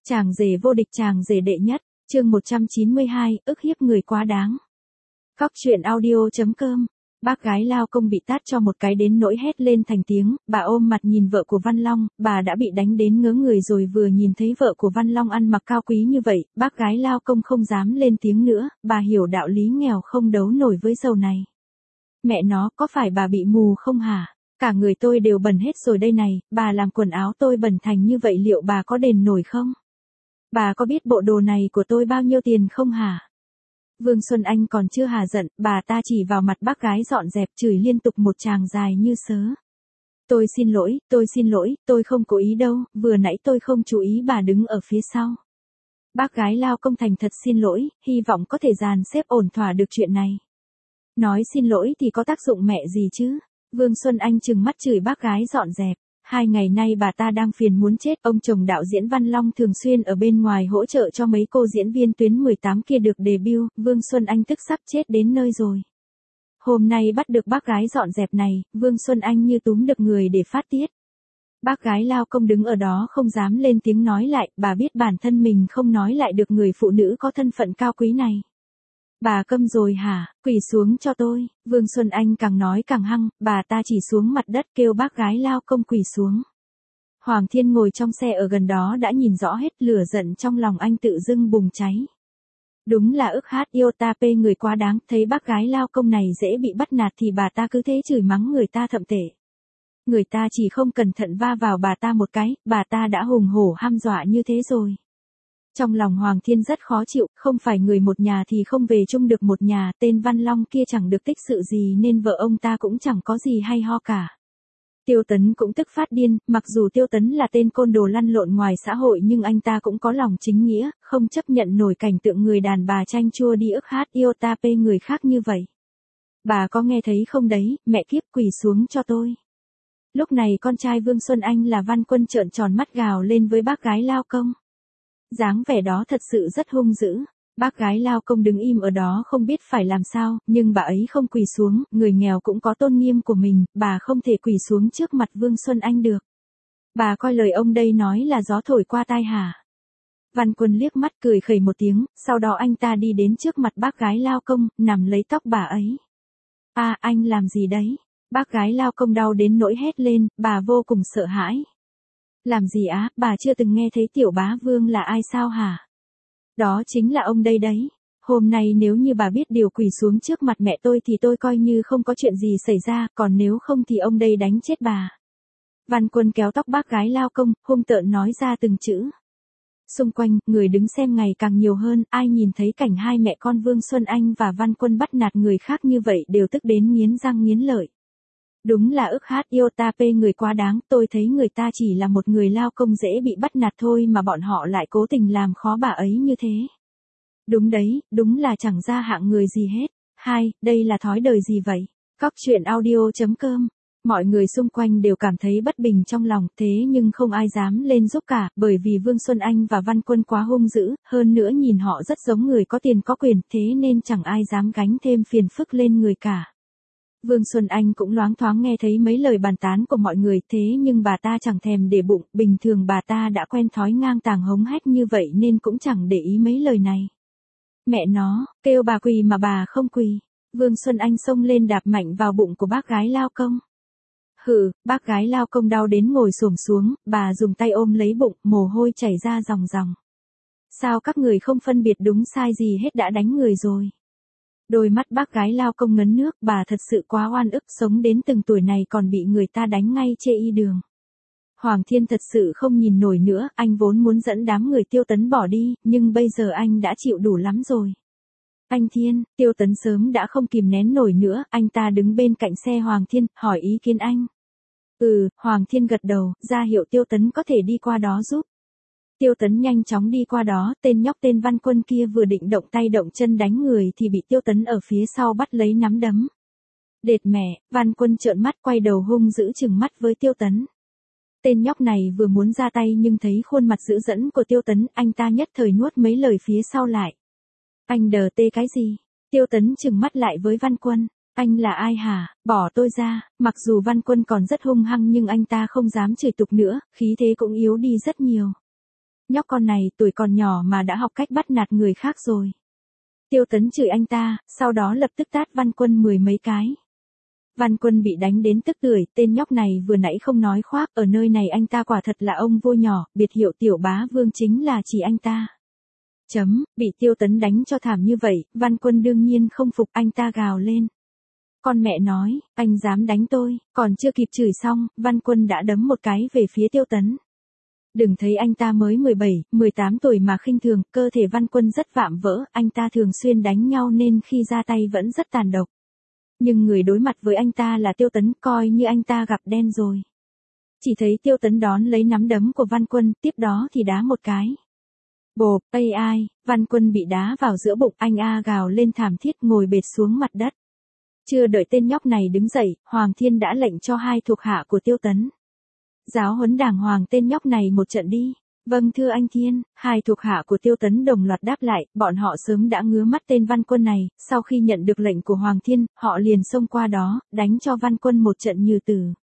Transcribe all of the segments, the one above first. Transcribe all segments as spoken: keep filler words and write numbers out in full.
Chàng rể vô địch, chàng rể đệ nhất, chương một trăm chín mươi hai, ức hiếp người quá đáng. Cóc truyện audio.com. Bác gái lao công bị tát cho một cái đến nỗi hét lên thành tiếng, bà ôm mặt nhìn vợ của Văn Long, bà đã bị đánh đến ngớ người rồi, vừa nhìn thấy vợ của Văn Long ăn mặc cao quý như vậy, bác gái lao công không dám lên tiếng nữa, bà hiểu đạo lý nghèo không đấu nổi với giàu này. Mẹ nó, có phải bà bị mù không hả? Cả người tôi đều bẩn hết rồi đây này, bà làm quần áo tôi bẩn thành như vậy liệu bà có đền nổi không? Bà có biết bộ đồ này của tôi bao nhiêu tiền không hả? Vương Xuân Anh còn chưa hà giận, bà ta chỉ vào mặt bác gái dọn dẹp chửi liên tục một tràng dài như sớ. Tôi xin lỗi, tôi xin lỗi, tôi không cố ý đâu, vừa nãy tôi không chú ý bà đứng ở phía sau. Bác gái lao công thành thật xin lỗi, hy vọng có thể dàn xếp ổn thỏa được chuyện này. Nói xin lỗi thì có tác dụng mẹ gì chứ? Vương Xuân Anh trừng mắt chửi bác gái dọn dẹp. Hai ngày nay bà ta đang phiền muốn chết, ông chồng đạo diễn Văn Long thường xuyên ở bên ngoài hỗ trợ cho mấy cô diễn viên tuyến mười tám kia được debut, Vương Xuân Anh tức sắp chết đến nơi rồi. Hôm nay bắt được bác gái dọn dẹp này, Vương Xuân Anh như túm được người để phát tiết. Bác gái lao công đứng ở đó không dám lên tiếng nói lại, bà biết bản thân mình không nói lại được người phụ nữ có thân phận cao quý này. Bà câm rồi hả, quỳ xuống cho tôi, Vương Xuân Anh càng nói càng hăng, bà ta chỉ xuống mặt đất kêu bác gái lao công quỳ xuống. Hoàng Thiên ngồi trong xe ở gần đó đã nhìn rõ hết, lửa giận trong lòng anh tự dưng bùng cháy. Đúng là ức hát yêu ta pê người quá đáng, thấy bác gái lao công này dễ bị bắt nạt thì bà ta cứ thế chửi mắng người ta thậm tệ. Người ta chỉ không cẩn thận va vào bà ta một cái, bà ta đã hùng hổ hăm dọa như thế rồi. Trong lòng Hoàng Thiên rất khó chịu, không phải người một nhà thì không về chung được một nhà, tên Văn Long kia chẳng được tích sự gì nên vợ ông ta cũng chẳng có gì hay ho cả. Tiêu Tấn cũng tức phát điên, mặc dù Tiêu Tấn là tên côn đồ lăn lộn ngoài xã hội nhưng anh ta cũng có lòng chính nghĩa, không chấp nhận nổi cảnh tượng người đàn bà chanh chua đi ức hát yêu ta pê người khác như vậy. Bà có nghe thấy không đấy, mẹ kiếp quỳ xuống cho tôi. Lúc này con trai Vương Xuân Anh là Văn Quân trợn tròn mắt gào lên với bác gái lao công. Dáng vẻ đó thật sự rất hung dữ. Bác gái lao công đứng im ở đó không biết phải làm sao, nhưng bà ấy không quỳ xuống, người nghèo cũng có tôn nghiêm của mình, bà không thể quỳ xuống trước mặt Vương Xuân Anh được. Bà coi lời ông đây nói là gió thổi qua tai hả? Văn Quân liếc mắt cười khẩy một tiếng, sau đó anh ta đi đến trước mặt bác gái lao công, nằm lấy tóc bà ấy. À, anh làm gì đấy? Bác gái lao công đau đến nỗi hét lên, bà vô cùng sợ hãi. Làm gì á, bà chưa từng nghe thấy tiểu bá Vương là ai sao hả? Đó chính là ông đây đấy. Hôm nay nếu như bà biết điều quỳ xuống trước mặt mẹ tôi thì tôi coi như không có chuyện gì xảy ra, còn nếu không thì ông đây đánh chết bà. Văn Quân kéo tóc bác gái lao công, hung tợn nói ra từng chữ. Xung quanh, người đứng xem ngày càng nhiều hơn, ai nhìn thấy cảnh hai mẹ con Vương Xuân Anh và Văn Quân bắt nạt người khác như vậy đều tức đến nghiến răng nghiến lợi. Đúng là ức hát yêu ta pê người quá đáng, tôi thấy người ta chỉ là một người lao công dễ bị bắt nạt thôi mà bọn họ lại cố tình làm khó bà ấy như thế. Đúng đấy, đúng là chẳng ra hạng người gì hết. Hai, đây là thói đời gì vậy? Cóc truyện audio.com. Mọi người xung quanh đều cảm thấy bất bình trong lòng, thế nhưng không ai dám lên giúp cả, bởi vì Vương Xuân Anh và Văn Quân quá hung dữ, hơn nữa nhìn họ rất giống người có tiền có quyền, thế nên chẳng ai dám gánh thêm phiền phức lên người cả. Vương Xuân Anh cũng loáng thoáng nghe thấy mấy lời bàn tán của mọi người, thế nhưng bà ta chẳng thèm để bụng, bình thường bà ta đã quen thói ngang tàng hống hách như vậy nên cũng chẳng để ý mấy lời này. Mẹ nó, kêu bà quỳ mà bà không quỳ. Vương Xuân Anh xông lên đạp mạnh vào bụng của bác gái lao công. Hừ, bác gái lao công đau đến ngồi xổm xuống, bà dùng tay ôm lấy bụng, mồ hôi chảy ra ròng ròng. Sao các người không phân biệt đúng sai gì hết đã đánh người rồi? Đôi mắt bác gái lao công ngấn nước, bà thật sự quá oan ức, sống đến từng tuổi này còn bị người ta đánh ngay chê y đường. Hoàng Thiên thật sự không nhìn nổi nữa, anh vốn muốn dẫn đám người Tiêu Tấn bỏ đi, nhưng bây giờ anh đã chịu đủ lắm rồi. Anh Thiên, Tiêu Tấn sớm đã không kìm nén nổi nữa, anh ta đứng bên cạnh xe Hoàng Thiên, hỏi ý kiến anh. Ừ, Hoàng Thiên gật đầu, ra hiệu Tiêu Tấn có thể đi qua đó giúp. Tiêu Tấn nhanh chóng đi qua đó, tên nhóc tên Văn Quân kia vừa định động tay động chân đánh người thì bị Tiêu Tấn ở phía sau bắt lấy nắm đấm. Đệt mẹ, Văn Quân trợn mắt quay đầu hung dữ chừng mắt với Tiêu Tấn. Tên nhóc này vừa muốn ra tay nhưng thấy khuôn mặt dữ dẫn của Tiêu Tấn, anh ta nhất thời nuốt mấy lời phía sau lại. Anh đờ tê cái gì? Tiêu Tấn chừng mắt lại với Văn Quân. Anh là ai hả? Bỏ tôi ra. Mặc dù Văn Quân còn rất hung hăng nhưng anh ta không dám chửi tục nữa, khí thế cũng yếu đi rất nhiều. Nhóc con này tuổi còn nhỏ mà đã học cách bắt nạt người khác rồi. Tiêu Tấn chửi anh ta, sau đó lập tức tát Văn Quân mười mấy cái. Văn Quân bị đánh đến tức tưởi, tên nhóc này vừa nãy không nói khoác, ở nơi này anh ta quả thật là ông vua nhỏ, biệt hiệu Tiểu Bá Vương chính là chỉ anh ta. Chấm, bị Tiêu Tấn đánh cho thảm như vậy, Văn Quân đương nhiên không phục, anh ta gào lên. Con mẹ nói, anh dám đánh tôi, còn chưa kịp chửi xong, Văn Quân đã đấm một cái về phía Tiêu Tấn. Đừng thấy anh ta mới mười bảy, mười tám tuổi mà khinh thường, cơ thể Văn Quân rất vạm vỡ, anh ta thường xuyên đánh nhau nên khi ra tay vẫn rất tàn độc. Nhưng người đối mặt với anh ta là Tiêu Tấn, coi như anh ta gặp đen rồi. Chỉ thấy Tiêu Tấn đón lấy nắm đấm của Văn Quân, tiếp đó thì đá một cái. Bộp, ây ai, Văn Quân bị đá vào giữa bụng, anh a gào lên thảm thiết ngồi bệt xuống mặt đất. Chưa đợi tên nhóc này đứng dậy, Hoàng Thiên đã lệnh cho hai thuộc hạ của Tiêu Tấn. Giáo huấn đàng hoàng tên nhóc này một trận đi. Vâng thưa anh Thiên, hai thuộc hạ của Tiêu Tấn đồng loạt đáp lại, bọn họ sớm đã ngứa mắt tên Văn Quân này, sau khi nhận được lệnh của Hoàng Thiên, họ liền xông qua đó, đánh cho Văn Quân một trận như tử.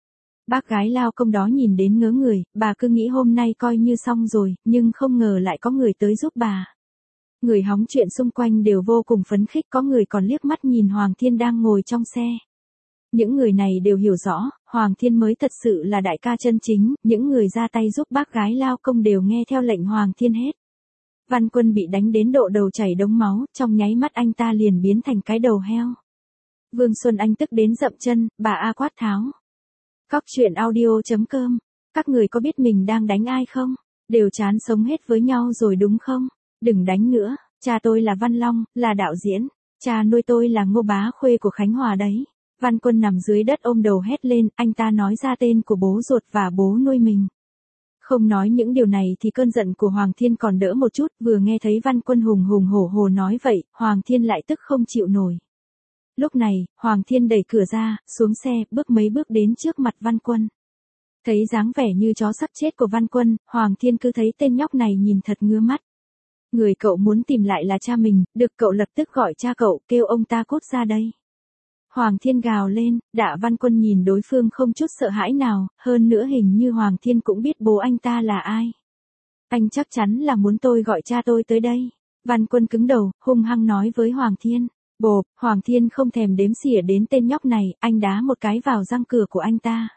Bác gái lao công đó nhìn đến ngớ người, bà cứ nghĩ hôm nay coi như xong rồi, nhưng không ngờ lại có người tới giúp bà. Người hóng chuyện xung quanh đều vô cùng phấn khích, có người còn liếc mắt nhìn Hoàng Thiên đang ngồi trong xe. Những người này đều hiểu rõ, Hoàng Thiên mới thật sự là đại ca chân chính, những người ra tay giúp bác gái lao công đều nghe theo lệnh Hoàng Thiên hết. Văn Quân bị đánh đến độ đầu chảy đống máu, trong nháy mắt anh ta liền biến thành cái đầu heo. Vương Xuân Anh tức đến dậm chân, bà A quát tháo. Cóc truyện audio chấm com, các người có biết mình đang đánh ai không? Đều chán sống hết với nhau rồi đúng không? Đừng đánh nữa, cha tôi là Văn Long, là đạo diễn, cha nuôi tôi là Ngô Bá Khuê của Khánh Hòa đấy. Văn Quân nằm dưới đất ôm đầu hét lên, anh ta nói ra tên của bố ruột và bố nuôi mình. Không nói những điều này thì cơn giận của Hoàng Thiên còn đỡ một chút, vừa nghe thấy Văn Quân hùng hùng hổ hổ nói vậy, Hoàng Thiên lại tức không chịu nổi. Lúc này, Hoàng Thiên đẩy cửa ra, xuống xe, bước mấy bước đến trước mặt Văn Quân. Thấy dáng vẻ như chó sắp chết của Văn Quân, Hoàng Thiên cứ thấy tên nhóc này nhìn thật ngứa mắt. Người cậu muốn tìm lại là cha mình, được cậu lập tức gọi cha cậu, kêu ông ta cút ra đây. Hoàng Thiên gào lên, Đạ Văn Quân nhìn đối phương không chút sợ hãi nào, hơn nữa hình như Hoàng Thiên cũng biết bố anh ta là ai. Anh chắc chắn là muốn tôi gọi cha tôi tới đây. Văn Quân cứng đầu, hung hăng nói với Hoàng Thiên. Bộp, Hoàng Thiên không thèm đếm xỉa đến tên nhóc này, anh đá một cái vào răng cửa của anh ta.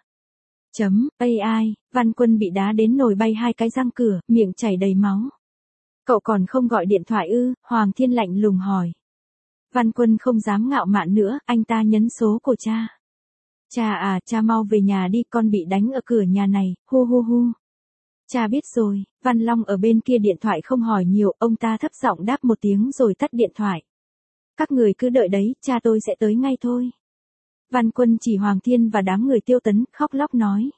Chấm, ai, Văn Quân bị đá đến nồi bay hai cái răng cửa, miệng chảy đầy máu. Cậu còn không gọi điện thoại ư? Hoàng Thiên lạnh lùng hỏi. Văn Quân không dám ngạo mạn nữa, anh ta nhấn số của cha. Cha à, cha mau về nhà đi, con bị đánh ở cửa nhà này, hu hu hu. Cha biết rồi, Văn Long ở bên kia điện thoại không hỏi nhiều, ông ta thấp giọng đáp một tiếng rồi tắt điện thoại. Các người cứ đợi đấy, cha tôi sẽ tới ngay thôi. Văn Quân chỉ Hoàng Thiên và đám người Tiêu Tấn, khóc lóc nói.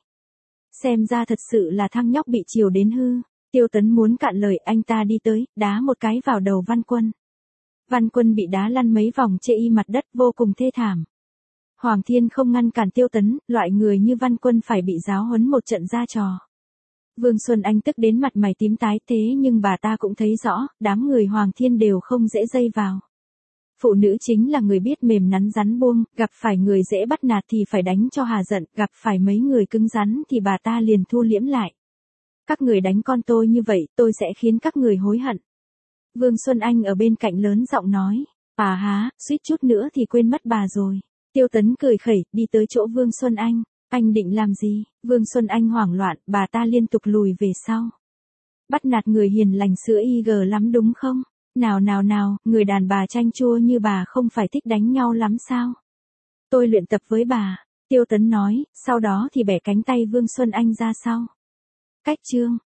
Xem ra thật sự là thằng nhóc bị chiều đến hư. Tiêu Tấn muốn cạn lời, anh ta đi tới, đá một cái vào đầu Văn Quân. Văn Quân bị đá lăn mấy vòng chê y mặt đất, vô cùng thê thảm. Hoàng Thiên không ngăn cản Tiêu Tấn, loại người như Văn Quân phải bị giáo huấn một trận ra trò. Vương Xuân Anh tức đến mặt mày tím tái, thế nhưng bà ta cũng thấy rõ, đám người Hoàng Thiên đều không dễ dây vào. Phụ nữ chính là người biết mềm nắn rắn buông, gặp phải người dễ bắt nạt thì phải đánh cho hà giận, gặp phải mấy người cứng rắn thì bà ta liền thu liễm lại. Các người đánh con tôi như vậy, tôi sẽ khiến các người hối hận. Vương Xuân Anh ở bên cạnh lớn giọng nói. À há, suýt chút nữa thì quên mất bà rồi. Tiêu Tấn cười khẩy, đi tới chỗ Vương Xuân Anh. Anh định làm gì? Vương Xuân Anh hoảng loạn, bà ta liên tục lùi về sau. Bắt nạt người hiền lành sữa y gờ lắm đúng không? Nào nào nào, người đàn bà chanh chua như bà không phải thích đánh nhau lắm sao? Tôi luyện tập với bà. Tiêu Tấn nói, sau đó thì bẻ cánh tay Vương Xuân Anh ra sau. Cách chương.